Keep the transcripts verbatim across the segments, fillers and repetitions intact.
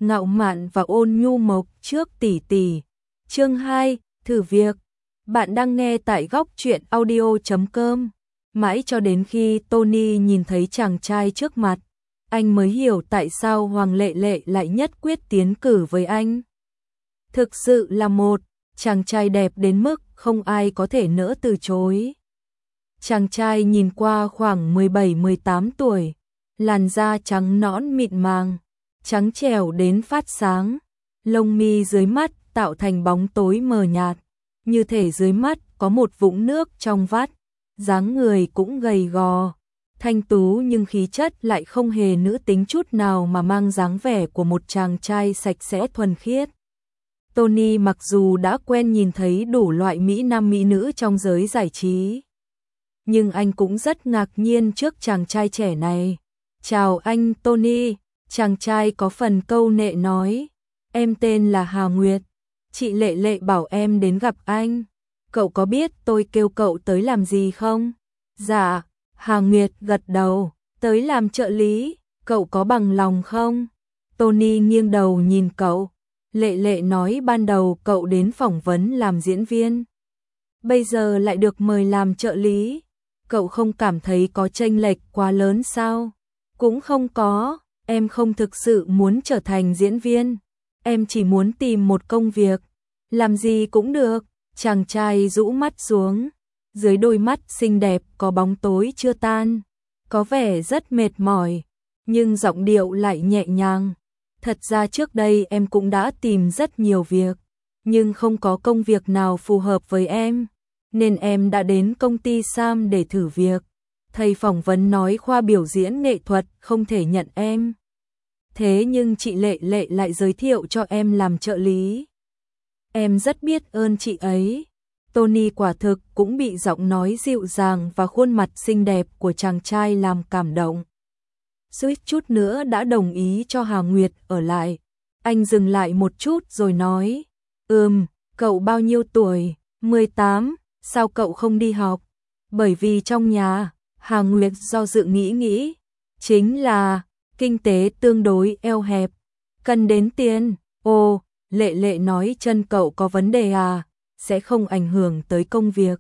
ngạo mạn và ôn nhu mộc trước tỷ tỷ. Chương hai, thử việc. Bạn đang nghe tại góc truyện audio chấm com. Mãi cho đến khi Tony nhìn thấy chàng trai trước mặt, anh mới hiểu tại sao Hoàng Lệ Lệ lại nhất quyết tiến cử với anh. Thực sự là một chàng trai đẹp đến mức không ai có thể nỡ từ chối. Chàng trai nhìn qua khoảng mười bảy mười tám tuổi, làn da trắng nõn mịn màng, trắng trẻo đến phát sáng, lông mi dưới mắt tạo thành bóng tối mờ nhạt, như thể dưới mắt có một vũng nước trong vắt, dáng người cũng gầy gò, thanh tú nhưng khí chất lại không hề nữ tính chút nào mà mang dáng vẻ của một chàng trai sạch sẽ thuần khiết. Tony mặc dù đã quen nhìn thấy đủ loại mỹ nam mỹ nữ trong giới giải trí, nhưng anh cũng rất ngạc nhiên trước chàng trai trẻ này. "Chào anh Tony." Chàng trai có phần câu nệ nói. "Em tên là Hà Nguyệt. Chị Lệ Lệ bảo em đến gặp anh. Cậu có biết tôi kêu cậu tới làm gì không?" "Dạ." Hà Nguyệt gật đầu. "Tới làm trợ lý, cậu có bằng lòng không?" Tony nghiêng đầu nhìn cậu. Lệ Lệ nói ban đầu cậu đến phỏng vấn làm diễn viên, bây giờ lại được mời làm trợ lý. Cậu không cảm thấy có chênh lệch quá lớn sao? Cũng không có, em không thực sự muốn trở thành diễn viên. Em chỉ muốn tìm một công việc, làm gì cũng được. Chàng trai rũ mắt xuống, dưới đôi mắt xinh đẹp có bóng tối chưa tan, có vẻ rất mệt mỏi, nhưng giọng điệu lại nhẹ nhàng. Thật ra trước đây em cũng đã tìm rất nhiều việc, nhưng không có công việc nào phù hợp với em, nên em đã đến công ty Sam để thử việc. Thầy phỏng vấn nói khoa biểu diễn nghệ thuật không thể nhận em. Thế nhưng chị Lệ Lệ lại giới thiệu cho em làm trợ lý. Em rất biết ơn chị ấy." Tony quả thực cũng bị giọng nói dịu dàng và khuôn mặt xinh đẹp của chàng trai làm cảm động. Suýt chút nữa đã đồng ý cho Hà Nguyệt ở lại. Anh dừng lại một chút rồi nói, "Ừm, cậu bao nhiêu tuổi?" mười tám. "Sao cậu không đi học?" "Bởi vì trong nhà." Hà Nguyệt do dự nghĩ nghĩ. "Chính là kinh tế tương đối eo hẹp, cần đến tiền." "Ồ." Lệ Lệ nói, "Chân cậu có vấn đề à? Sẽ không ảnh hưởng tới công việc."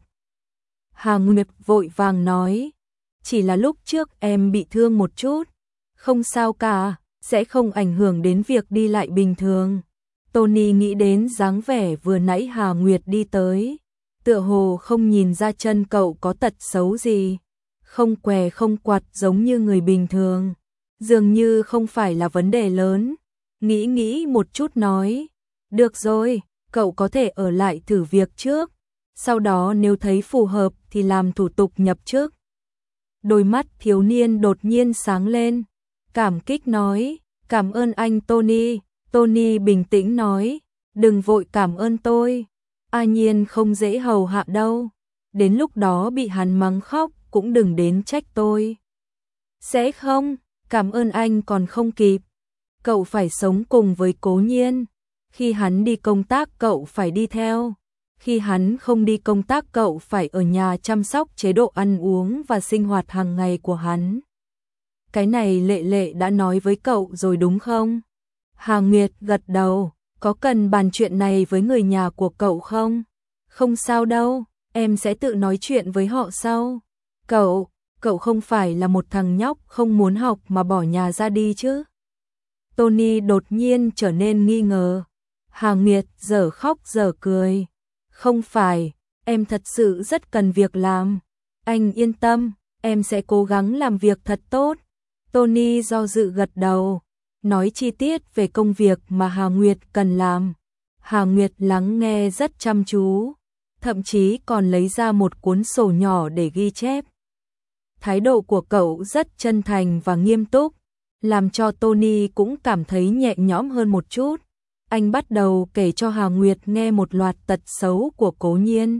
Hà Nguyệt vội vàng nói, "Chỉ là lúc trước em bị thương một chút, không sao cả, sẽ không ảnh hưởng đến việc đi lại bình thường." Tony nghĩ đến dáng vẻ vừa nãy Hà Nguyệt đi tới, tựa hồ không nhìn ra chân cậu có tật xấu gì, không què không quặt giống như người bình thường, dường như không phải là vấn đề lớn. Nghĩ nghĩ một chút nói, "Được rồi, cậu có thể ở lại thử việc trước, sau đó nếu thấy phù hợp thì làm thủ tục nhập chức." Đôi mắt thiếu niên đột nhiên sáng lên, cảm kích nói, "Cảm ơn anh Tony." Tony bình tĩnh nói, "Đừng vội cảm ơn tôi, A Nhiên không dễ hầu hạ đâu, đến lúc đó bị hắn mắng khóc cũng đừng đến trách tôi." "Sẽ không, cảm ơn anh còn không kịp. Cậu phải sống cùng với Cố Nhiên, khi hắn đi công tác cậu phải đi theo, khi hắn không đi công tác cậu phải ở nhà chăm sóc chế độ ăn uống và sinh hoạt hàng ngày của hắn. Cái này Lệ Lệ đã nói với cậu rồi đúng không?" Hà Nguyệt gật đầu, "Có cần bàn chuyện này với người nhà của cậu không?" "Không sao đâu, em sẽ tự nói chuyện với họ sau." Cậu, cậu không phải là một thằng nhóc không muốn học mà bỏ nhà ra đi chứ?" Tony đột nhiên trở nên nghi ngờ. Hà Nguyệt dở khóc dở cười, "Không phải, em thật sự rất cần việc làm. Anh yên tâm, em sẽ cố gắng làm việc thật tốt." Tony do dự gật đầu, nói chi tiết về công việc mà Hà Nguyệt cần làm. Hà Nguyệt lắng nghe rất chăm chú, thậm chí còn lấy ra một cuốn sổ nhỏ để ghi chép. Thái độ của cậu rất chân thành và nghiêm túc, làm cho Tony cũng cảm thấy nhẹ nhõm hơn một chút. Anh bắt đầu kể cho Hà Nguyệt nghe một loạt tật xấu của Cố Nhiên.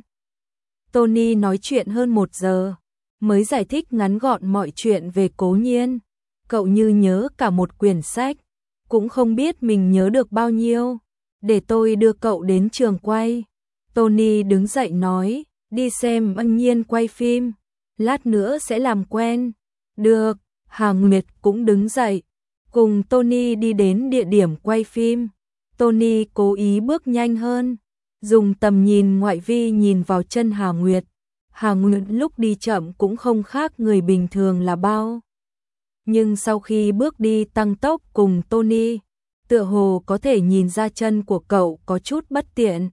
Tony nói chuyện hơn một giờ, mới giải thích ngắn gọn mọi chuyện về Cố Nhiên. Cậu như nhớ cả một quyển sách, cũng không biết mình nhớ được bao nhiêu. "Để tôi đưa cậu đến trường quay." Tony đứng dậy nói, "Đi xem A Nhiên quay phim, lát nữa sẽ làm quen." "Được." Hà Nguyệt cũng đứng dậy. cùng Tony đi đến địa điểm quay phim. Tony cố ý bước nhanh hơn, dùng tầm nhìn ngoại vi nhìn vào chân Hà Nguyệt. Hà Nguyệt lúc đi chậm cũng không khác người bình thường là bao. Nhưng sau khi bước đi tăng tốc cùng Tony, tựa hồ có thể nhìn ra chân của cậu có chút bất tiện.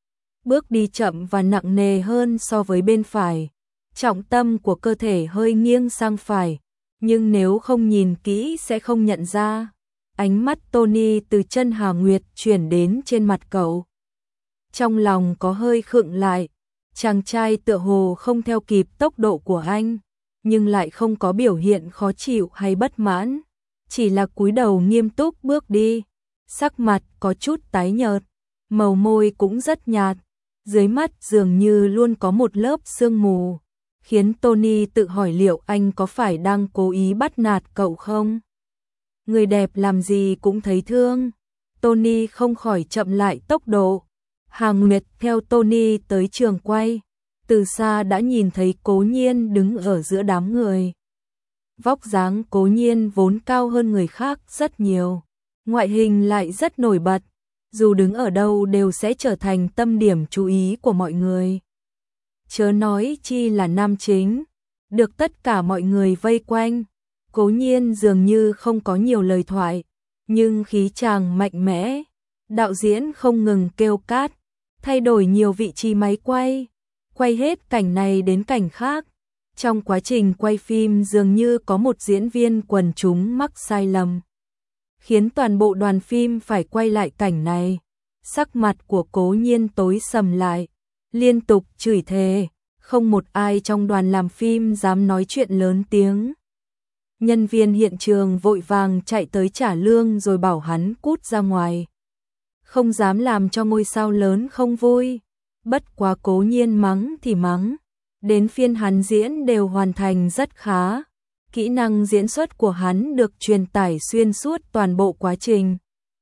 Bước đi chậm và nặng nề hơn so với bên phải. Trọng tâm của cơ thể hơi nghiêng sang phải, nhưng nếu không nhìn kỹ sẽ không nhận ra. Ánh mắt Tony từ chân Hà Nguyệt chuyển đến trên mặt cậu. Trong lòng có hơi khựng lại, chàng trai tựa hồ không theo kịp tốc độ của anh, nhưng lại không có biểu hiện khó chịu hay bất mãn, chỉ là cúi đầu nghiêm túc bước đi, sắc mặt có chút tái nhợt, màu môi cũng rất nhạt, dưới mắt dường như luôn có một lớp sương mù, khiến Tony tự hỏi liệu anh có phải đang cố ý bắt nạt cậu không? Người đẹp làm gì cũng thấy thương. Tony không khỏi chậm lại tốc độ. Hà Nguyệt theo Tony tới trường quay, từ xa đã nhìn thấy Cố Nhiên đứng ở giữa đám người. Vóc dáng Cố Nhiên vốn cao hơn người khác rất nhiều, ngoại hình lại rất nổi bật, dù đứng ở đâu đều sẽ trở thành tâm điểm chú ý của mọi người. Chớ nói chi là nam chính, được tất cả mọi người vây quanh. Cố Nhiên dường như không có nhiều lời thoại, nhưng khí chàng mạnh mẽ. Đạo diễn không ngừng kêu cát, thay đổi nhiều vị trí máy quay, quay hết cảnh này đến cảnh khác. Trong quá trình quay phim dường như có một diễn viên quần chúng mắc sai lầm, khiến toàn bộ đoàn phim phải quay lại cảnh này. Sắc mặt của Cố Nhiên tối sầm lại, liên tục chửi thề, không một ai trong đoàn làm phim dám nói chuyện lớn tiếng. Nhân viên hiện trường vội vàng chạy tới trả lương rồi bảo hắn cút ra ngoài. Không dám làm cho ngôi sao lớn không vui. Bất quá Cố Nhiên mắng thì mắng, đến phiên hắn diễn đều hoàn thành rất khá. Kỹ năng diễn xuất của hắn được truyền tải xuyên suốt toàn bộ quá trình.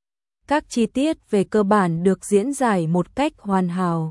Các chi tiết về cơ bản được diễn giải một cách hoàn hảo.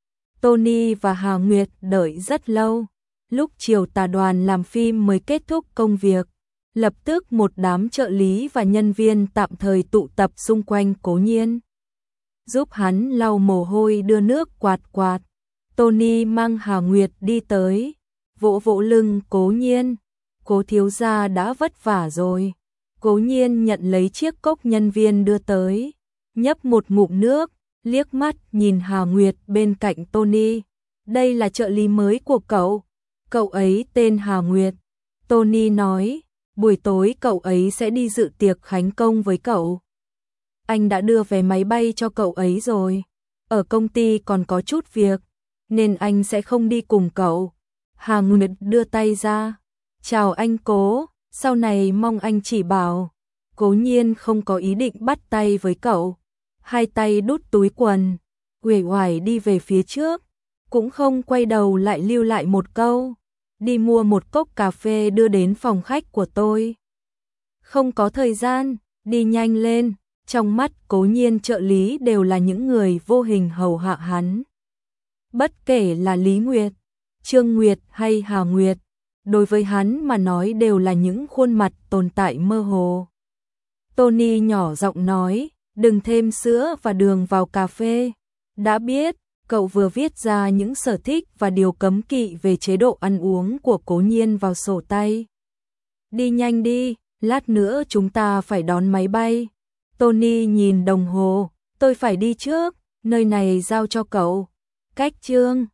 Tony và Hà Nguyệt đợi rất lâu. Lúc chiều tà đoàn làm phim mới kết thúc công việc, lập tức một đám trợ lý và nhân viên tạm thời tụ tập xung quanh Cố Nhiên, giúp hắn lau mồ hôi đưa nước quạt quạt. Tony mang Hà Nguyệt đi tới, vỗ vỗ lưng Cố Nhiên. Cố thiếu gia đã vất vả rồi. Cố Nhiên nhận lấy chiếc cốc nhân viên đưa tới, nhấp một ngụm nước, liếc mắt nhìn Hà Nguyệt bên cạnh Tony. Đây là trợ lý mới của cậu. Cậu ấy tên Hà Nguyệt. Tony nói, buổi tối cậu ấy sẽ đi dự tiệc khánh công với cậu. Anh đã đưa vé máy bay cho cậu ấy rồi. Ở công ty còn có chút việc, nên anh sẽ không đi cùng cậu. Hà Nguyệt đưa tay ra. Chào anh Cố, sau này mong anh chỉ bảo. Cố Nhiên không có ý định bắt tay với cậu. Hai tay đút túi quần, uể oải đi về phía trước, cũng không quay đầu lại lưu lại một câu. Đi mua một cốc cà phê đưa đến phòng khách của tôi. Không có thời gian, đi nhanh lên. Trong mắt Cố Nhiên trợ lý đều là những người vô hình hầu hạ hắn. Bất kể là Lý Nguyệt, Trương Nguyệt hay Hà Nguyệt, đối với hắn mà nói đều là những khuôn mặt tồn tại mơ hồ. Tony nhỏ giọng nói, đừng thêm sữa và đường vào cà phê. Đã biết. Cậu vừa viết ra những sở thích và điều cấm kỵ về chế độ ăn uống của Cố Nhiên vào sổ tay. Đi nhanh đi, lát nữa chúng ta phải đón máy bay. Tony nhìn đồng hồ, tôi phải đi trước, nơi này giao cho cậu. Cách chương